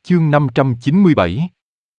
Chương 597.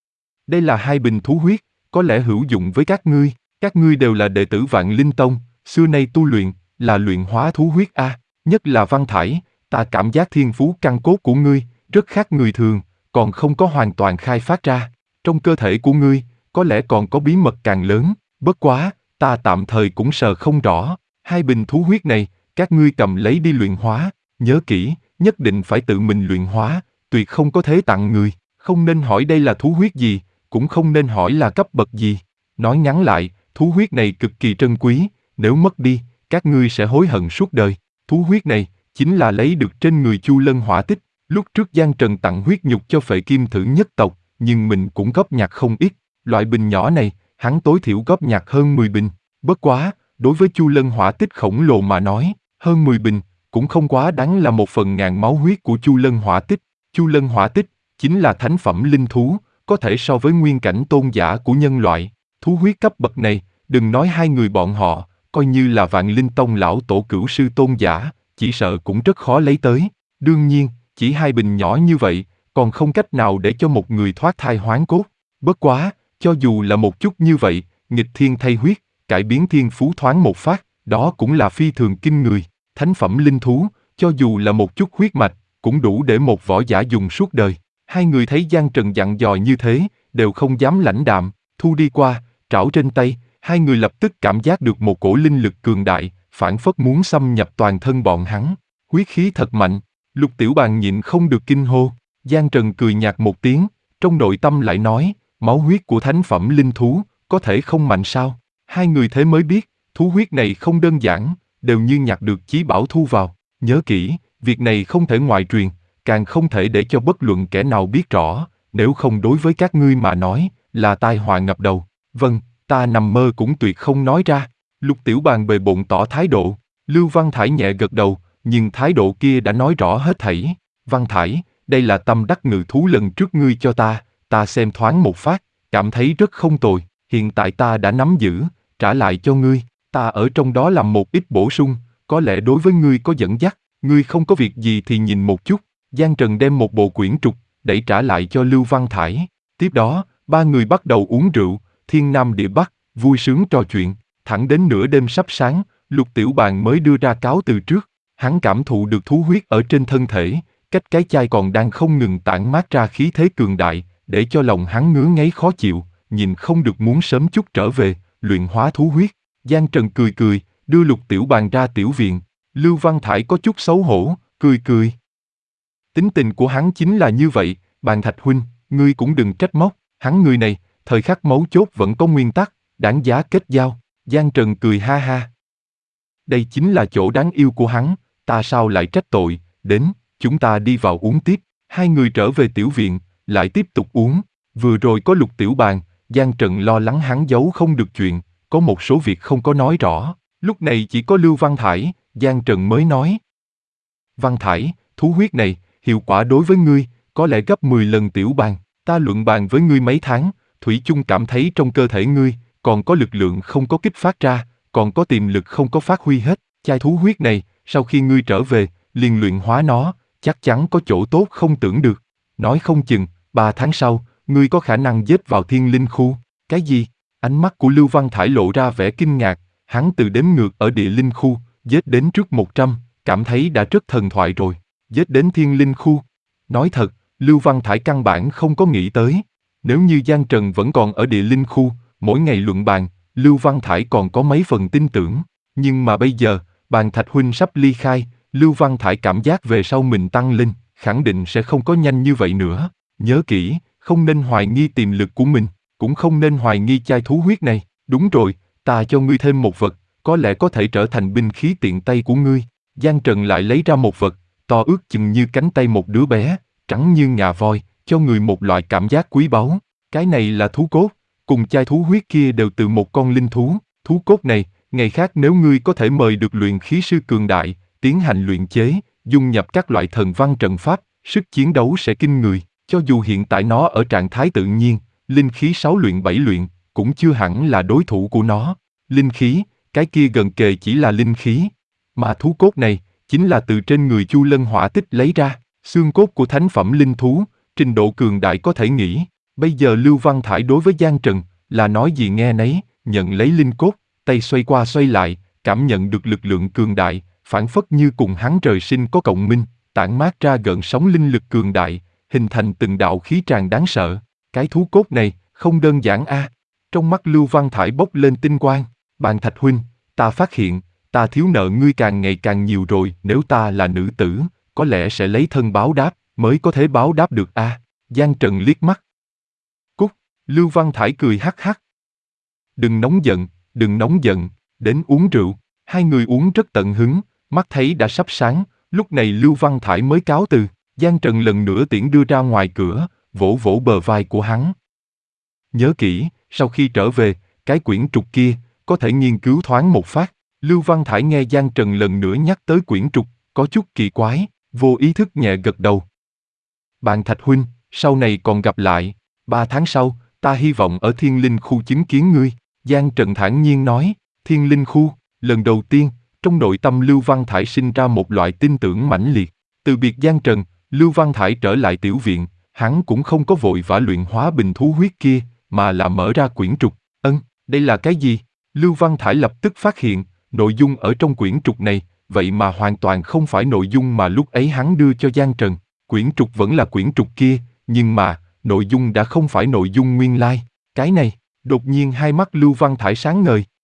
Đây là 2 bình thú huyết, có lẽ hữu dụng với các ngươi đều là đệ tử Vạn Linh Tông, xưa nay tu luyện, là luyện hóa thú huyết a, nhất là Văn Thải, ta cảm giác thiên phú căn cốt của ngươi, rất khác người thường, còn không có hoàn toàn khai phát ra, trong cơ thể của ngươi, có lẽ còn có bí mật càng lớn, bất quá, ta tạm thời cũng sờ không rõ, 2 bình thú huyết này, các ngươi cầm lấy đi luyện hóa, nhớ kỹ, nhất định phải tự mình luyện hóa, tuyệt không có thế tặng người, không nên hỏi đây là thú huyết gì, cũng không nên hỏi là cấp bậc gì. Nói ngắn lại, thú huyết này cực kỳ trân quý, nếu mất đi, các ngươi sẽ hối hận suốt đời. Thú huyết này, chính là lấy được trên người Chu Lân Hỏa Tích. Lúc trước Giang Trần tặng huyết nhục cho Phệ Kim Thử nhất tộc, nhưng mình cũng góp nhặt không ít. Loại bình nhỏ này, hắn tối thiểu góp nhặt hơn 10 bình. Bất quá, đối với Chu Lân Hỏa Tích khổng lồ mà nói, hơn 10 bình, cũng không quá đáng là 1/1000 máu huyết của Chu Lân Hỏa Tích. Chu Lân Hỏa Tích, chính là thánh phẩm linh thú, có thể so với nguyên cảnh tôn giả của nhân loại. Thú huyết cấp bậc này, đừng nói 2 người bọn họ, coi như là Vạn Linh Tông lão tổ cửu sư tôn giả, chỉ sợ cũng rất khó lấy tới. Đương nhiên, chỉ 2 bình nhỏ như vậy, còn không cách nào để cho một người thoát thai hoán cốt. Bất quá, cho dù là một chút như vậy, nghịch thiên thay huyết, cải biến thiên phú thoáng một phát, đó cũng là phi thường kinh người. Thánh phẩm linh thú, cho dù là một chút huyết mạch, cũng đủ để một võ giả dùng suốt đời. 2 người thấy Giang Trần dặn dò như thế, đều không dám lãnh đạm, thu đi qua, trảo trên tay, 2 người lập tức cảm giác được một cổ linh lực cường đại, phảng phất muốn xâm nhập toàn thân bọn hắn. Huyết khí thật mạnh, Lục Tiểu Bàn nhịn không được kinh hô. Giang Trần cười nhạt một tiếng, trong nội tâm lại nói, máu huyết của thánh phẩm linh thú, có thể không mạnh sao? 2 người thế mới biết, thú huyết này không đơn giản, đều như nhặt được chí bảo thu vào. Nhớ kỹ, việc này không thể ngoại truyền, càng không thể để cho bất luận kẻ nào biết rõ, nếu không đối với các ngươi mà nói, là tai họa ngập đầu. Vâng, ta nằm mơ cũng tuyệt không nói ra. Lục Tiểu Bàn bề bộn tỏ thái độ, Lưu Văn Thải nhẹ gật đầu, nhưng thái độ kia đã nói rõ hết thảy. Văn Thải, đây là tâm đắc ngự thú lần trước ngươi cho ta xem thoáng một phát, cảm thấy rất không tồi, hiện tại ta đã nắm giữ, trả lại cho ngươi, ta ở trong đó làm một ít bổ sung, có lẽ đối với ngươi có dẫn dắt, ngươi không có việc gì thì nhìn một chút. Giang Trần đem một bộ quyển trục, đẩy trả lại cho Lưu Văn Thải. Tiếp đó, 3 người bắt đầu uống rượu, thiên nam địa bắc, vui sướng trò chuyện, thẳng đến nửa đêm sắp sáng, Lục Tiểu Bàn mới đưa ra cáo từ trước. Hắn cảm thụ được thú huyết ở trên thân thể, cách cái chai còn đang không ngừng tản mát ra khí thế cường đại, để cho lòng hắn ngứa ngáy khó chịu, nhìn không được muốn sớm chút trở về, luyện hóa thú huyết. Giang Trần cười cười, đưa Lục Tiểu Bàn ra tiểu viện. Lưu Văn Thải có chút xấu hổ, cười. Tính tình của hắn chính là như vậy, Bàn Thạch huynh, ngươi cũng đừng trách móc, hắn người này, thời khắc mấu chốt vẫn có nguyên tắc, đáng giá kết giao. Giang Trần cười ha ha. Đây chính là chỗ đáng yêu của hắn, ta sao lại trách tội, đến, chúng ta đi vào uống tiếp. 2 người trở về tiểu viện, lại tiếp tục uống. Vừa rồi có Lục Tiểu Bàn, Giang Trần lo lắng hắn giấu không được chuyện, có một số việc không có nói rõ. Lúc này chỉ có Lưu Văn Thải, Giang Trần mới nói. Văn Thải, thú huyết này, hiệu quả đối với ngươi, có lẽ gấp 10 lần Tiểu Bàn. Ta luận bàn với ngươi mấy tháng, thủy chung cảm thấy trong cơ thể ngươi, còn có lực lượng không có kích phát ra, còn có tiềm lực không có phát huy hết. Chai thú huyết này, sau khi ngươi trở về, liền luyện hóa nó, chắc chắn có chỗ tốt không tưởng được. Nói không chừng, 3 tháng sau, ngươi có khả năng giết vào thiên linh khu. Cái gì? Ánh mắt của Lưu Văn Thải lộ ra vẻ kinh ngạc, hắn từ đếm ngược ở địa linh khu, giết đến trước 100, cảm thấy đã rất thần thoại rồi. Giết đến thiên linh khu. Nói thật, Lưu Văn Thải căn bản không có nghĩ tới. Nếu như Giang Trần vẫn còn ở địa linh khu, mỗi ngày luận bàn, Lưu Văn Thải còn có mấy phần tin tưởng. Nhưng mà bây giờ, Bàn Thạch huynh sắp ly khai, Lưu Văn Thải cảm giác về sau mình tăng lên, khẳng định sẽ không có nhanh như vậy nữa. Nhớ kỹ, không nên hoài nghi tiềm lực của mình, cũng không nên hoài nghi chai thú huyết này. Đúng rồi, ta cho ngươi thêm một vật, có lẽ có thể trở thành binh khí tiện tay của ngươi. Giang Trần lại lấy ra một vật, to ước chừng như cánh tay một đứa bé, trắng như ngà voi, cho người một loại cảm giác quý báu. Cái này là thú cốt, cùng chai thú huyết kia đều từ một con linh thú. Thú cốt này, ngày khác nếu ngươi có thể mời được luyện khí sư cường đại, tiến hành luyện chế, dung nhập các loại thần văn trận pháp, sức chiến đấu sẽ kinh người. Cho dù hiện tại nó ở trạng thái tự nhiên, linh khí 6 luyện 7 luyện, cũng chưa hẳn là đối thủ của nó. Linh khí, cái kia gần kề chỉ là linh khí. Mà thú cốt này, chính là từ trên người Chu Lân Hỏa Tích lấy ra. Xương cốt của thánh phẩm linh thú, trình độ cường đại có thể nghĩ. Bây giờ Lưu Văn Thải đối với Giang Trần là nói gì nghe nấy, nhận lấy linh cốt, tay xoay qua xoay lại, cảm nhận được lực lượng cường đại, phảng phất như cùng hắn trời sinh có cộng minh, tản mát ra gợn sóng linh lực cường đại, hình thành từng đạo khí tràng đáng sợ. Cái thú cốt này, không đơn giản a. Trong mắt Lưu Văn Thải bốc lên tinh quang. Bàn Thạch huynh, ta phát hiện, ta thiếu nợ ngươi càng ngày càng nhiều rồi, nếu ta là nữ tử, có lẽ sẽ lấy thân báo đáp, mới có thể báo đáp được a. Giang Trần liếc mắt. Cút, Lưu Văn Thải cười hắc hắc. Đừng nóng giận, đừng nóng giận, đến uống rượu. Hai người uống rất tận hứng, mắt thấy đã sắp sáng, lúc này Lưu Văn Thải mới cáo từ. Giang Trần lần nữa tiễn đưa ra ngoài cửa, vỗ vỗ bờ vai của hắn. Nhớ kỹ, sau khi trở về, cái quyển trục kia, có thể nghiên cứu thoáng một phát. Lưu Văn Thải nghe Giang Trần lần nữa nhắc tới quyển trục, có chút kỳ quái, vô ý thức nhẹ gật đầu. Bạn Thạch huynh, sau này còn gặp lại, 3 tháng sau, ta hy vọng ở Thiên Linh khu chứng kiến ngươi. Giang Trần thản nhiên nói, Thiên Linh khu, lần đầu tiên, trong nội tâm Lưu Văn Thải sinh ra một loại tin tưởng mãnh liệt. Từ biệt Giang Trần, Lưu Văn Thải trở lại tiểu viện, hắn cũng không có vội vã luyện hóa bình thú huyết kia, mà là mở ra quyển trục. Đây là cái gì? Lưu Văn Thải lập tức phát hiện, nội dung ở trong quyển trục này, vậy mà hoàn toàn không phải nội dung mà lúc ấy hắn đưa cho Giang Trần. Quyển trục vẫn là quyển trục kia, nhưng mà, nội dung đã không phải nội dung nguyên lai. Cái này, đột nhiên hai mắt Lưu Văn Thải sáng ngời.